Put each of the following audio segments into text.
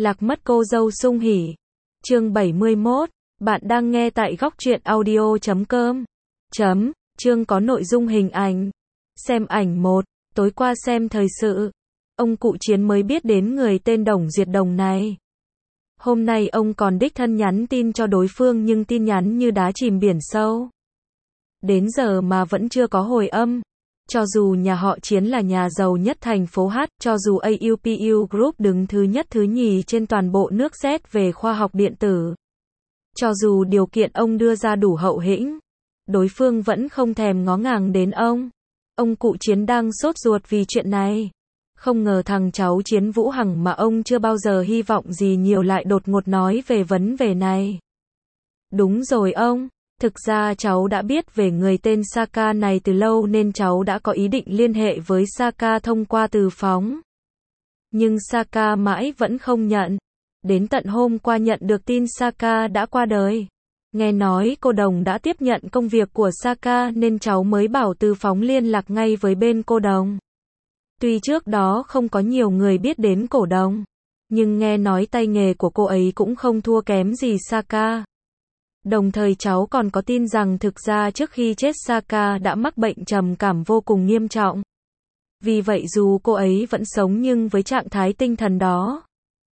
Lạc mất cô dâu sung hỉ. Chương 71. Bạn đang nghe tại góc truyện audio.com. Chương có nội dung hình ảnh. Xem ảnh 1. Tối qua xem thời sự. Ông cụ Chiến mới biết đến người tên Đồng Diệt Đồng này. Hôm nay ông còn đích thân nhắn tin cho đối phương nhưng tin nhắn như đá chìm biển sâu. Đến giờ mà vẫn chưa có hồi âm. Cho dù nhà họ Chiến là nhà giàu nhất thành phố H, cho dù AUPU Group đứng thứ nhất thứ nhì trên toàn bộ nước Z về khoa học điện tử. Cho dù điều kiện ông đưa ra đủ hậu hĩnh, đối phương vẫn không thèm ngó ngàng đến ông. Ông cụ Chiến đang sốt ruột vì chuyện này. Không ngờ thằng cháu Chiến Vũ Hằng mà ông chưa bao giờ hy vọng gì nhiều lại đột ngột nói về vấn đề này. Đúng rồi ông. Thực ra cháu đã biết về người tên Saka này từ lâu nên cháu đã có ý định liên hệ với Saka thông qua từ phóng. Nhưng Saka mãi vẫn không nhận. Đến tận hôm qua nhận được tin Saka đã qua đời. Nghe nói cô Đồng đã tiếp nhận công việc của Saka nên cháu mới bảo từ phóng liên lạc ngay với bên cô Đồng. Tuy trước đó không có nhiều người biết đến cổ Đồng, nhưng nghe nói tay nghề của cô ấy cũng không thua kém gì Saka. Đồng thời cháu còn có tin rằng thực ra trước khi chết Saka đã mắc bệnh trầm cảm vô cùng nghiêm trọng. Vì vậy dù cô ấy vẫn sống nhưng với trạng thái tinh thần đó,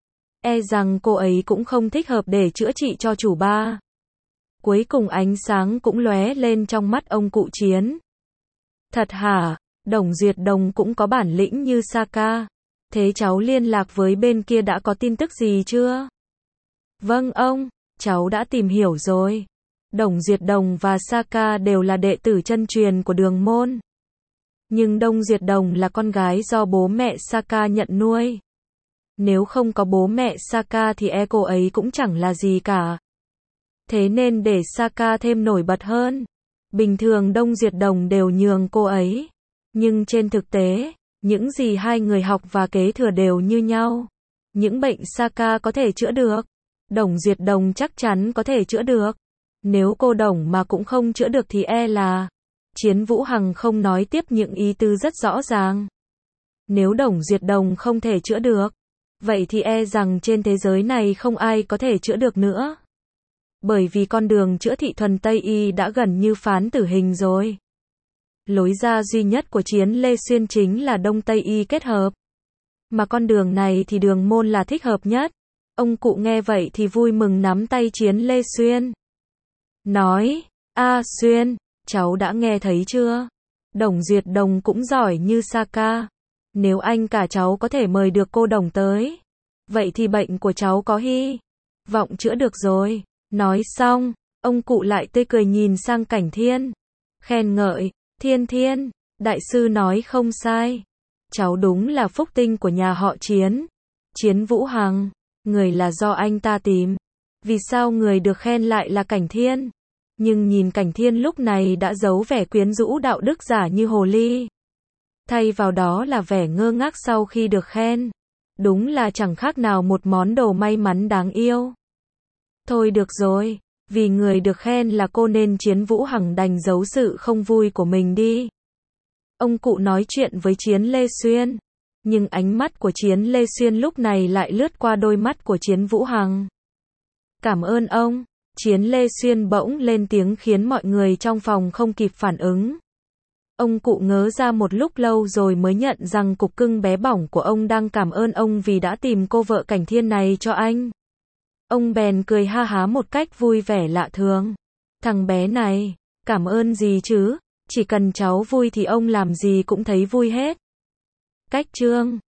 e rằng cô ấy cũng không thích hợp để chữa trị cho chủ ba. Cuối cùng ánh sáng cũng lóe lên trong mắt ông cụ Chiến. Thật hả? Đồng Diệt Đồng cũng có bản lĩnh như Saka. Thế cháu liên lạc với bên kia đã có tin tức gì chưa? Vâng ông. Cháu đã tìm hiểu rồi. Đồng Diệt Đồng và Saka đều là đệ tử chân truyền của Đường Môn. Nhưng Đồng Diệt Đồng là con gái do bố mẹ Saka nhận nuôi. Nếu không có bố mẹ Saka thì cô ấy cũng chẳng là gì cả. Thế nên để Saka thêm nổi bật hơn, bình thường Đồng Diệt Đồng đều nhường cô ấy. Nhưng trên thực tế, những gì hai người học và kế thừa đều như nhau. Những bệnh Saka có thể chữa được, Đồng Diệt Đồng chắc chắn có thể chữa được. Nếu cô Đồng mà cũng không chữa được thì là Chiến Vũ Hằng không nói tiếp những ý tứ rất rõ ràng. Nếu Đồng Diệt Đồng không thể chữa được, vậy thì rằng trên thế giới này không ai có thể chữa được nữa. Bởi vì con đường chữa thị thuần Tây Y đã gần như phán tử hình rồi. Lối ra duy nhất của Chiến Lê Xuyên chính là Đông Tây Y kết hợp. Mà con đường này thì Đường Môn là thích hợp nhất. Ông cụ nghe vậy thì vui mừng nắm tay Chiến Lê Xuyên. Nói, Xuyên, cháu đã nghe thấy chưa? Đồng Diệt Đồng cũng giỏi như Saka. Nếu anh cả cháu có thể mời được cô Đồng tới, vậy thì bệnh của cháu có hy vọng chữa được rồi. Nói xong, ông cụ lại tươi cười nhìn sang Cảnh Thiên. Khen ngợi, Thiên, đại sư nói không sai. Cháu đúng là phúc tinh của nhà họ Chiến. Chiến Vũ Hằng. Người là do anh ta tìm. Vì sao người được khen lại là Cảnh Thiên? Nhưng nhìn Cảnh Thiên lúc này đã giấu vẻ quyến rũ đạo đức giả như hồ ly. Thay vào đó là vẻ ngơ ngác sau khi được khen. Đúng là chẳng khác nào một món đồ may mắn đáng yêu. Thôi được rồi, vì người được khen là cô nên Chiến Vũ Hằng đành giấu sự không vui của mình đi. Ông cụ nói chuyện với Chiến Lê Xuyên. Nhưng ánh mắt của Chiến Lê Xuyên lúc này lại lướt qua đôi mắt của Chiến Vũ Hằng. Cảm ơn ông. Chiến Lê Xuyên bỗng lên tiếng khiến mọi người trong phòng không kịp phản ứng. Ông cụ ngớ ra một lúc lâu rồi mới nhận rằng cục cưng bé bỏng của ông đang cảm ơn ông vì đã tìm cô vợ Cảnh Thiên này cho anh. Ông bèn cười ha há một cách vui vẻ lạ thường. Thằng bé này, cảm ơn gì chứ? Chỉ cần cháu vui thì ông làm gì cũng thấy vui hết. Cách chương